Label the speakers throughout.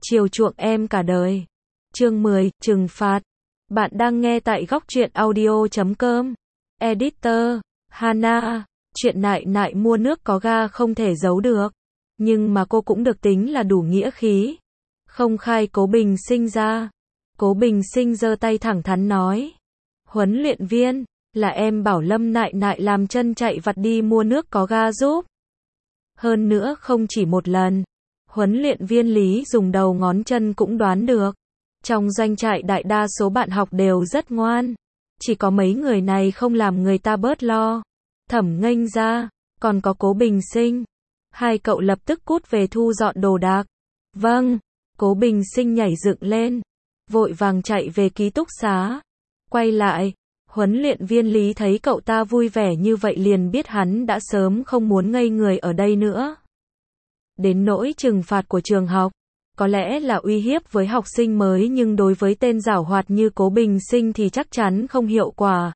Speaker 1: chiều chuộng em cả đời. Chương 10, trừng phạt. Bạn đang nghe tại góc truyện audio.com. Editor, Hana. Chuyện nại nại mua nước có ga không thể giấu được. Nhưng mà cô cũng được tính là đủ nghĩa khí. Không khai Cố Bình Sinh ra. Cố Bình Sinh giơ tay thẳng thắn nói. Huấn luyện viên, là em bảo Lâm nại nại làm chân chạy vặt đi mua nước có ga giúp. Hơn nữa không chỉ một lần. Huấn luyện viên Lý dùng đầu ngón chân cũng đoán được. Trong doanh trại đại đa số bạn học đều rất ngoan. Chỉ có mấy người này không làm người ta bớt lo. Thẩm Nghênh ra, còn có Cố Bình Sinh. Hai cậu lập tức cút về thu dọn đồ đạc. Vâng, Cố Bình Sinh nhảy dựng lên. Vội vàng chạy về ký túc xá. Quay lại, huấn luyện viên Lý thấy cậu ta vui vẻ như vậy liền biết hắn đã sớm không muốn ngây người ở đây nữa. Đến nỗi trừng phạt của trường học, có lẽ là uy hiếp với học sinh mới nhưng đối với tên giảo hoạt như Cố Bình Sinh thì chắc chắn không hiệu quả.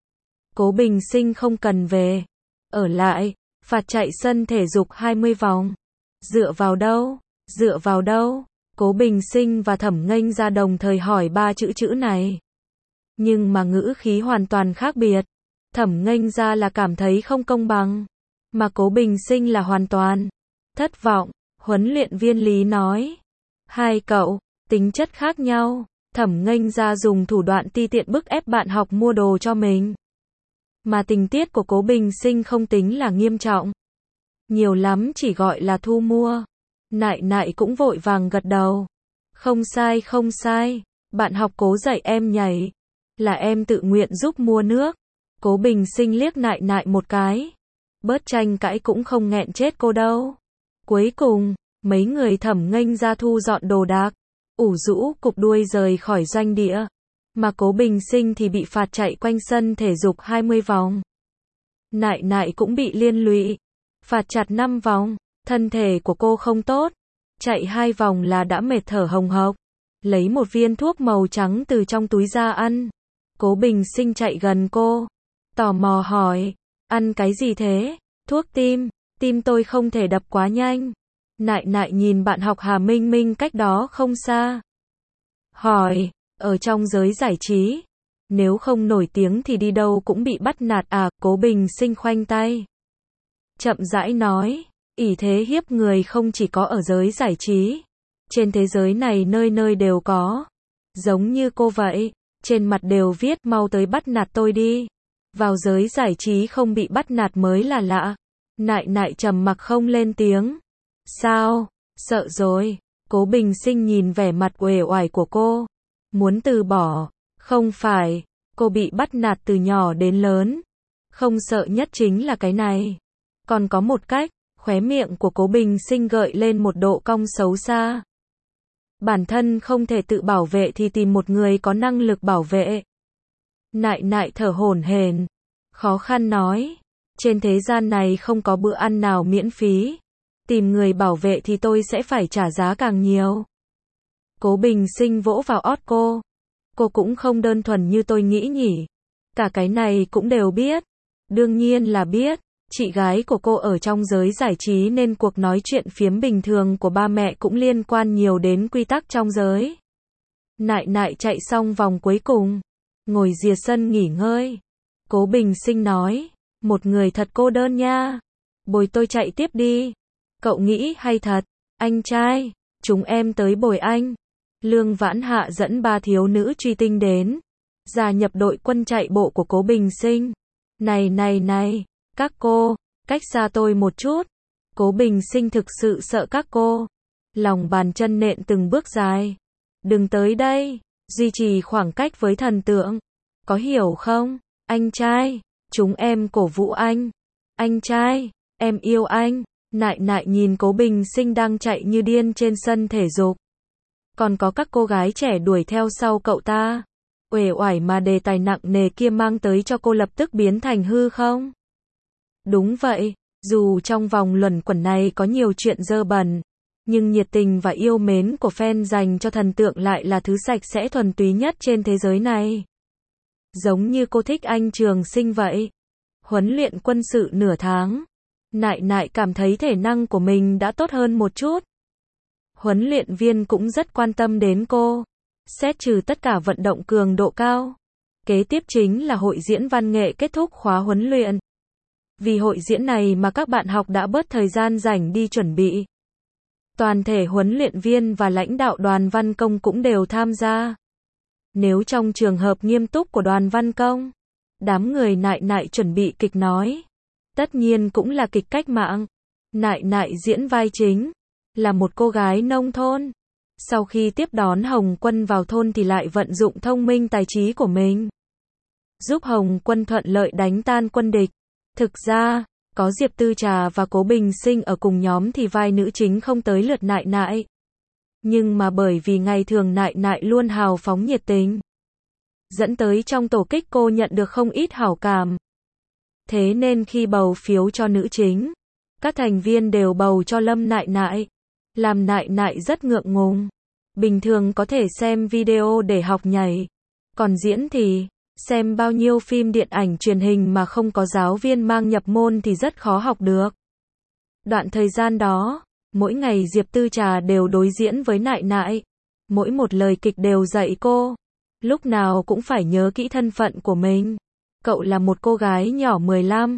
Speaker 1: Cố Bình Sinh không cần về. Ở lại, phạt chạy sân thể dục 20 vòng. Dựa vào đâu? Dựa vào đâu? Cố Bình Sinh và Thẩm Nghênh ra đồng thời hỏi ba chữ này. Nhưng mà ngữ khí hoàn toàn khác biệt. Thẩm Nghênh ra là cảm thấy không công bằng. Mà Cố Bình Sinh là hoàn toàn thất vọng. Huấn luyện viên Lý nói. Hai cậu, tính chất khác nhau. Thẩm Nghênh ra dùng thủ đoạn ti tiện bức ép bạn học mua đồ cho mình. Mà tình tiết của Cố Bình Sinh không tính là nghiêm trọng. Nhiều lắm chỉ gọi là thu mua. Nại nại cũng vội vàng gật đầu. Không sai không sai. Bạn học Cố dạy em nhảy. Là em tự nguyện giúp mua nước. Cố Bình Sinh liếc nại nại một cái. Bớt tranh cãi cũng không nghẹn chết cô đâu. Cuối cùng, mấy người Thẩm Nghênh ra thu dọn đồ đạc. Ủ rũ cục đuôi rời khỏi doanh địa. Mà Cố Bình Sinh thì bị phạt chạy quanh sân thể dục 20 vòng. Nại nại cũng bị liên lụy. Phạt chặt 5 vòng. Thân thể của cô không tốt. Chạy 2 vòng là đã mệt thở hồng hộc. Lấy một viên thuốc màu trắng từ trong túi ra ăn. Cố Bình Sinh chạy gần cô. Tò mò hỏi. Ăn cái gì thế? Thuốc tim. Tim tôi không thể đập quá nhanh. Nại nại nhìn bạn học Hà Minh Minh cách đó không xa. Hỏi. Ở trong giới giải trí. Nếu không nổi tiếng thì đi đâu cũng bị bắt nạt à? Cố Bình Sinh khoanh tay. Chậm rãi nói. Ỷ thế hiếp người không chỉ có ở giới giải trí. Trên thế giới này nơi nơi đều có. Giống như cô vậy. Trên mặt đều viết mau tới bắt nạt tôi đi. Vào giới giải trí không bị bắt nạt mới là lạ. Nại nại trầm mặc không lên tiếng. Sao? Sợ rồi. Cố Bình Sinh nhìn vẻ mặt uể oải của cô. Muốn từ bỏ. Không phải. Cô bị bắt nạt từ nhỏ đến lớn. Không sợ nhất chính là cái này. Còn có một cách. Khóe miệng của Cố Bình Sinh gợi lên một độ cong xấu xa. Bản thân không thể tự bảo vệ thì tìm một người có năng lực bảo vệ. Nại nại thở hổn hển. Khó khăn nói. Trên thế gian này không có bữa ăn nào miễn phí. Tìm người bảo vệ thì tôi sẽ phải trả giá càng nhiều. Cố Bình Sinh vỗ vào ót cô. Cô cũng không đơn thuần như tôi nghĩ nhỉ. Cả cái này cũng đều biết. Đương nhiên là biết. Chị gái của cô ở trong giới giải trí nên cuộc nói chuyện phiếm bình thường của ba mẹ cũng liên quan nhiều đến quy tắc trong giới. Nại nại chạy xong vòng cuối cùng. Ngồi rìa sân nghỉ ngơi. Cố Bình Sinh nói. Một người thật cô đơn nha. Bồi tôi chạy tiếp đi. Cậu nghĩ hay thật. Anh trai. Chúng em tới bồi anh. Lương Vãn Hạ dẫn 3 thiếu nữ truy tinh đến. Gia nhập đội quân chạy bộ của Cố Bình Sinh. Này. Các cô. Cách xa tôi một chút. Cố Bình Sinh thực sự sợ các cô. Lòng bàn chân nện từng bước dài. Đừng tới đây. Duy trì khoảng cách với thần tượng. Có hiểu không? Anh trai. Chúng em cổ vũ anh. Anh trai. Em yêu anh. Nại nại nhìn Cố Bình Sinh đang chạy như điên trên sân thể dục. Còn có các cô gái trẻ đuổi theo sau cậu ta. Uể oải mà đề tài nặng nề kia mang tới cho cô lập tức biến thành hư không? Đúng vậy, dù trong vòng luẩn quẩn này có nhiều chuyện dơ bẩn, nhưng nhiệt tình và yêu mến của fan dành cho thần tượng lại là thứ sạch sẽ thuần túy nhất trên thế giới này. Giống như cô thích anh Trường Sinh vậy. Huấn luyện quân sự nửa tháng. Nại nại cảm thấy thể năng của mình đã tốt hơn một chút. Huấn luyện viên cũng rất quan tâm đến cô. Xét trừ tất cả vận động cường độ cao. Kế tiếp chính là hội diễn văn nghệ kết thúc khóa huấn luyện. Vì hội diễn này mà các bạn học đã bớt thời gian rảnh đi chuẩn bị. Toàn thể huấn luyện viên và lãnh đạo đoàn văn công cũng đều tham gia. Nếu trong trường hợp nghiêm túc của đoàn văn công, đám người Nại Nại chuẩn bị kịch nói. Tất nhiên cũng là kịch cách mạng. Nại Nại diễn vai chính, là một cô gái nông thôn. Sau khi tiếp đón Hồng Quân vào thôn thì lại vận dụng thông minh tài trí của mình, giúp Hồng Quân thuận lợi đánh tan quân địch. Thực ra, có Diệp Tư Trà và Cố Bình Sinh ở cùng nhóm thì vai nữ chính không tới lượt Nại Nại. Nhưng mà bởi vì ngày thường Nại Nại luôn hào phóng nhiệt tình, dẫn tới trong tổ kích cô nhận được không ít hảo cảm. Thế nên khi bầu phiếu cho nữ chính, các thành viên đều bầu cho Lâm Nại Nại. Làm Nại Nại rất ngượng ngùng. Bình thường có thể xem video để học nhảy. Còn diễn thì, xem bao nhiêu phim điện ảnh truyền hình mà không có giáo viên mang nhập môn thì rất khó học được. Đoạn thời gian đó, mỗi ngày Diệp Tư Trà đều đối diễn với Nại Nại. Mỗi một lời kịch đều dạy cô. Lúc nào cũng phải nhớ kỹ thân phận của mình. Cậu là một cô gái nhỏ 15,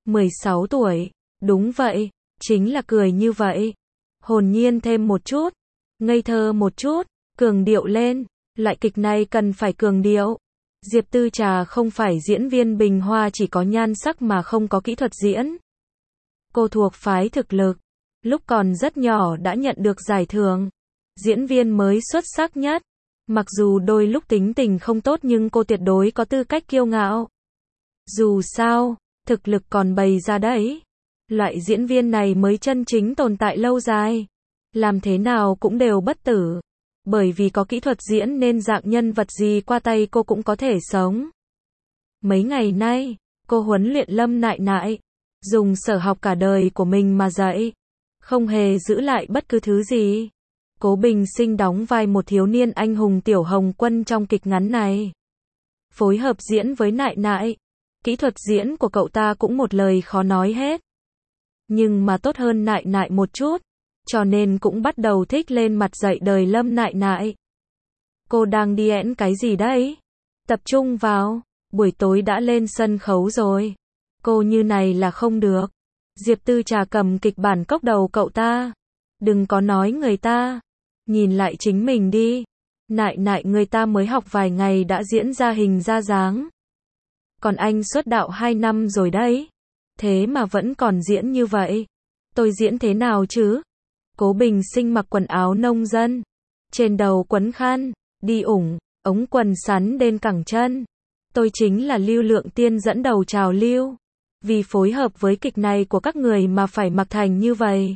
Speaker 1: 16 tuổi. Đúng vậy, chính là cười như vậy. Hồn nhiên thêm một chút, ngây thơ một chút, cường điệu lên. Loại kịch này cần phải cường điệu. Diệp Tư Trà không phải diễn viên bình hoa chỉ có nhan sắc mà không có kỹ thuật diễn. Cô thuộc phái thực lực. Lúc còn rất nhỏ đã nhận được giải thưởng diễn viên mới xuất sắc nhất. Mặc dù đôi lúc tính tình không tốt nhưng cô tuyệt đối có tư cách kiêu ngạo. Dù sao, thực lực còn bày ra đấy. Loại diễn viên này mới chân chính tồn tại lâu dài. Làm thế nào cũng đều bất tử. Bởi vì có kỹ thuật diễn nên dạng nhân vật gì qua tay cô cũng có thể sống. Mấy ngày nay, cô huấn luyện Lâm Nại Nại. Dùng sở học cả đời của mình mà dạy. Không hề giữ lại bất cứ thứ gì. Cố Bình Sinh đóng vai một thiếu niên anh hùng Tiểu Hồng Quân trong kịch ngắn này. Phối hợp diễn với Nại Nại. Kỹ thuật diễn của cậu ta cũng một lời khó nói hết. Nhưng mà tốt hơn Nại Nại một chút. Cho nên cũng bắt đầu thích lên mặt dạy đời Lâm Nại Nại. Cô đang đi ẽn cái gì đấy? Tập trung vào. Buổi tối đã lên sân khấu rồi. Cô như này là không được. Diệp Tư Trà cầm kịch bản cốc đầu cậu ta. Đừng có nói người ta. Nhìn lại chính mình đi. Nại Nại người ta mới học vài ngày đã diễn ra hình ra dáng. Còn anh xuất đạo 2 năm rồi đấy. Thế mà vẫn còn diễn như vậy. Tôi diễn thế nào chứ? Cố Bình Sinh mặc quần áo nông dân. Trên đầu quấn khăn, đi ủng, ống quần sắn đến cẳng chân. Tôi chính là lưu lượng tiên dẫn đầu trào lưu. Vì phối hợp với kịch này của các người mà phải mặc thành như vậy.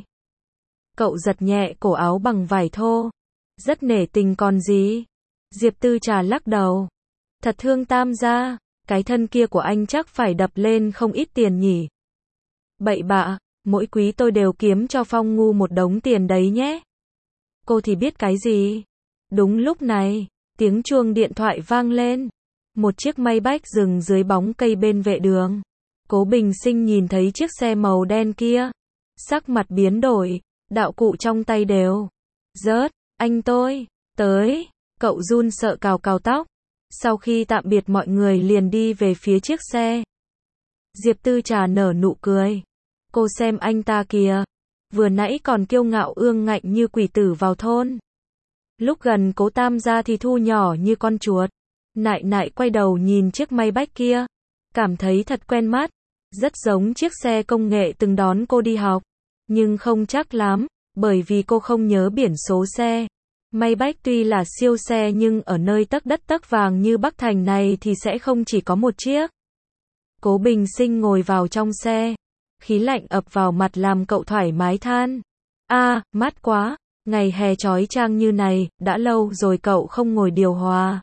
Speaker 1: Cậu giật nhẹ cổ áo bằng vải thô. Rất nể tình còn gì. Diệp Tư Trà lắc đầu. Thật thương Tam gia. Cái thân kia của anh chắc phải đập lên không ít tiền nhỉ. Bậy bạ, mỗi quý tôi đều kiếm cho Phong Ngu một đống tiền đấy nhé. Cô thì biết cái gì. Đúng lúc này, tiếng chuông điện thoại vang lên. Một chiếc Maybach dừng dưới bóng cây bên vệ đường. Cố Bình Sinh nhìn thấy chiếc xe màu đen kia. Sắc mặt biến đổi, đạo cụ trong tay đều rớt. Anh tôi, tới. Cậu run sợ cào cào tóc. Sau khi tạm biệt mọi người liền đi về phía chiếc xe. Diệp Tư Trà nở nụ cười. Cô xem anh ta kìa. Vừa nãy còn kiêu ngạo ương ngạnh như quỷ tử vào thôn. Lúc gần Cố Tam gia thì thu nhỏ như con chuột. Nại Nại quay đầu nhìn chiếc Maybach kia. Cảm thấy thật quen mắt. Rất giống chiếc xe công nghệ từng đón cô đi học. Nhưng không chắc lắm. Bởi vì cô không nhớ biển số xe. Maybach tuy là siêu xe nhưng ở nơi tấc đất tấc vàng như Bắc Thành này thì sẽ không chỉ có một chiếc. Cố Bình Sinh ngồi vào trong xe. Khí lạnh ập vào mặt làm cậu thoải mái than. Mát quá. Ngày hè chói chang như này, đã lâu rồi cậu không ngồi điều hòa.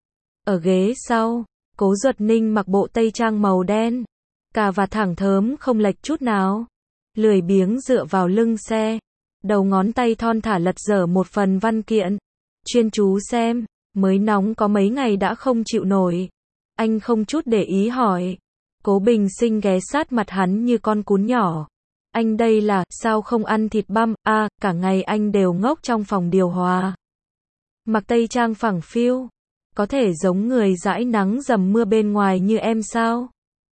Speaker 1: Ở ghế sau, Cố Duật Ninh mặc bộ tây trang màu đen. Cà vạt thẳng thớm không lệch chút nào. Lười biếng dựa vào lưng xe. Đầu ngón tay thon thả lật dở một phần văn kiện. Chuyên chú xem, mới nóng có mấy ngày đã không chịu nổi. Anh không chút để ý hỏi. Cố Bình Sinh ghé sát mặt hắn như con cún nhỏ. Anh đây là, sao không ăn thịt băm, cả ngày anh đều ngốc trong phòng điều hòa. Mặc tây trang phẳng phiu, có thể giống người dãi nắng dầm mưa bên ngoài như em sao?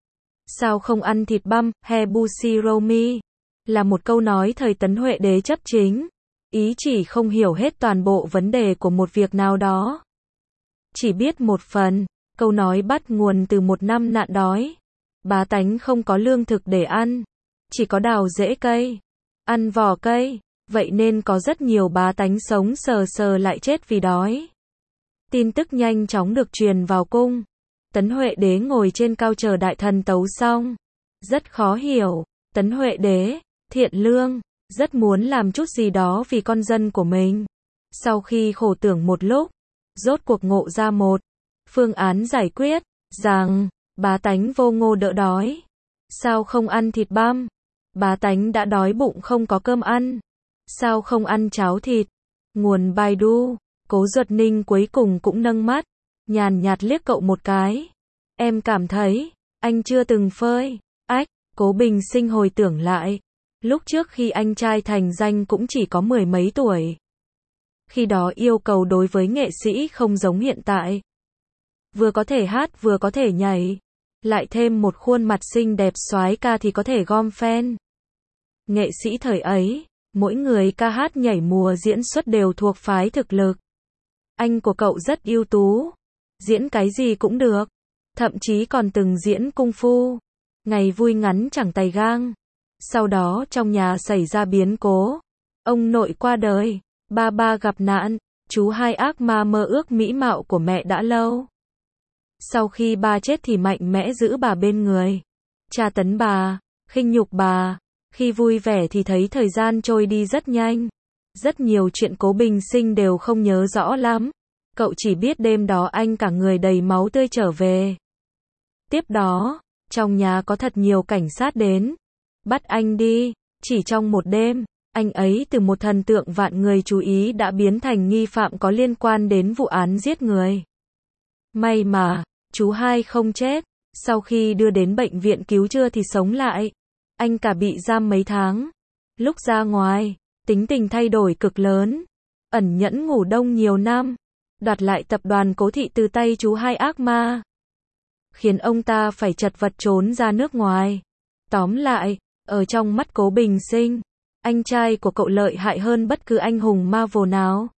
Speaker 1: Sao không ăn thịt băm, Hebushi-romi, là một câu nói thời Tấn Huệ Đế chấp chính, ý chỉ không hiểu hết toàn bộ vấn đề của một việc nào đó. Chỉ biết một phần, câu nói bắt nguồn từ một năm nạn đói. Bá tánh không có lương thực để ăn, chỉ có đào rễ cây, ăn vỏ cây, vậy nên có rất nhiều bá tánh sống sờ sờ lại chết vì đói. Tin tức nhanh chóng được truyền vào cung. Tấn Huệ Đế ngồi trên cao chờ đại thần tấu xong. Rất khó hiểu, Tấn Huệ Đế, thiện lương, rất muốn làm chút gì đó vì con dân của mình. Sau khi khổ tưởng một lúc, rốt cuộc ngộ ra một phương án giải quyết, rằng bá tánh vô ngô đỡ đói. Sao không ăn thịt băm? Bá tánh đã đói bụng không có cơm ăn. Sao không ăn cháo thịt? Nguồn Baidu. Cố Duật Ninh cuối cùng cũng nâng mắt, nhàn nhạt liếc cậu một cái. Em cảm thấy, anh chưa từng phơi. Cố Bình Sinh hồi tưởng lại. Lúc trước khi anh trai thành danh cũng chỉ có 10 mấy tuổi. Khi đó yêu cầu đối với nghệ sĩ không giống hiện tại. Vừa có thể hát vừa có thể nhảy. Lại thêm một khuôn mặt xinh đẹp soái ca thì có thể gom fan. Nghệ sĩ thời ấy, mỗi người ca hát nhảy múa diễn xuất đều thuộc phái thực lực. Anh của cậu rất ưu tú, diễn cái gì cũng được, thậm chí còn từng diễn cung phu. Ngày vui ngắn chẳng tày gang. Sau đó trong nhà xảy ra biến cố, ông nội qua đời, ba gặp nạn, chú hai ác ma mơ ước mỹ mạo của mẹ đã lâu. Sau khi ba chết thì mạnh mẽ giữ bà bên người, tra tấn bà, khinh nhục bà. Khi vui vẻ thì thấy thời gian trôi đi rất nhanh. Rất nhiều chuyện Cố Bình Sinh đều không nhớ rõ lắm. Cậu chỉ biết đêm đó anh cả người đầy máu tươi trở về. Tiếp đó, trong nhà có thật nhiều cảnh sát đến, bắt anh đi. Chỉ trong một đêm, anh ấy từ một thần tượng vạn người chú ý đã biến thành nghi phạm có liên quan đến vụ án giết người. May mà, chú hai không chết. Sau khi đưa đến bệnh viện cứu chữa thì sống lại. Anh cả bị giam mấy tháng. Lúc ra ngoài, tính tình thay đổi cực lớn. Ẩn nhẫn ngủ đông nhiều năm. Đoạt lại tập đoàn Cố Thị từ tay chú hai ác ma. Khiến ông ta phải chật vật trốn ra nước ngoài. Tóm lại, ở trong mắt Cố Bình Sinh, anh trai của cậu lợi hại hơn bất cứ anh hùng Marvel nào.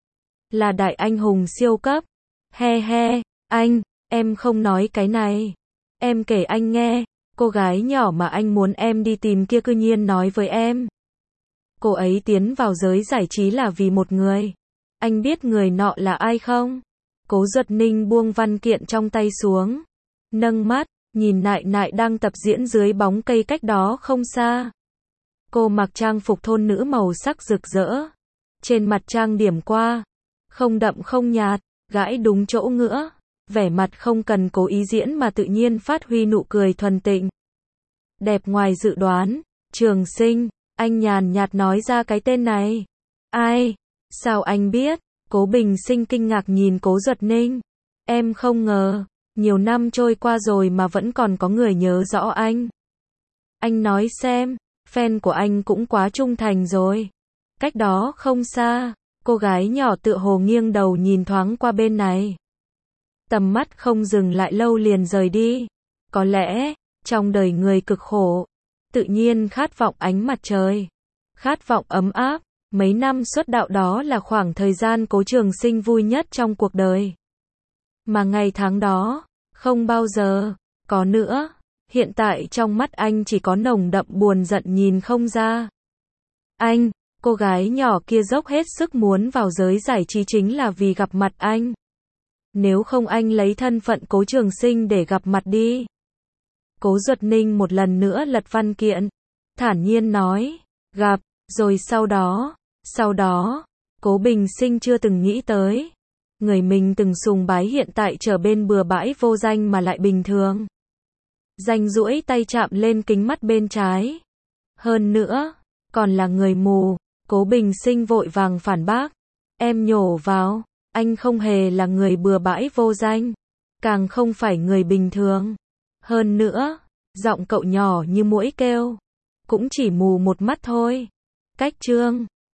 Speaker 1: Là đại anh hùng siêu cấp. He, anh, em không nói cái này. Em kể anh nghe. Cô gái nhỏ mà anh muốn em đi tìm kia cư nhiên nói với em. Cô ấy tiến vào giới giải trí là vì một người. Anh biết người nọ là ai không? Cố Duật Ninh buông văn kiện trong tay xuống. Nâng mắt, nhìn Nại Nại đang tập diễn dưới bóng cây cách đó không xa. Cô mặc trang phục thôn nữ màu sắc rực rỡ. Trên mặt trang điểm qua. Không đậm không nhạt, gãi đúng chỗ ngữa. Vẻ mặt không cần cố ý diễn mà tự nhiên phát huy nụ cười thuần tịnh. Đẹp ngoài dự đoán. Trường Sinh, anh nhàn nhạt nói ra cái tên này. Ai? Sao anh biết? Cố Bình Sinh kinh ngạc nhìn Cố Duật Ninh. Em không ngờ, nhiều năm trôi qua rồi mà vẫn còn có người nhớ rõ anh. Anh nói xem, fan của anh cũng quá trung thành rồi. Cách đó không xa, cô gái nhỏ tựa hồ nghiêng đầu nhìn thoáng qua bên này. Tầm mắt không dừng lại lâu liền rời đi. Có lẽ, trong đời người cực khổ, tự nhiên khát vọng ánh mặt trời, khát vọng ấm áp. Mấy năm xuất đạo đó là khoảng thời gian Cố Trường Sinh vui nhất trong cuộc đời. Mà ngày tháng đó, không bao giờ có nữa. Hiện tại trong mắt anh chỉ có nồng đậm buồn giận nhìn không ra. Anh, cô gái nhỏ kia dốc hết sức muốn vào giới giải trí chính là vì gặp mặt anh. Nếu không anh lấy thân phận Cố Trường Sinh để gặp mặt đi. Cố Duật Ninh một lần nữa lật văn kiện, thản nhiên nói, gặp, rồi sau đó, Cố Bình Sinh chưa từng nghĩ tới. Người mình từng sùng bái hiện tại trở bên bừa bãi vô danh mà lại bình thường. Danh duỗi tay chạm lên kính mắt bên trái. Hơn nữa, còn là người mù. Cố Bình Sinh vội vàng phản bác. Em nhổ vào, anh không hề là người bừa bãi vô danh. Càng không phải người bình thường. Hơn nữa, giọng cậu nhỏ như muỗi kêu. cũng chỉ mù một mắt thôi. Cách chương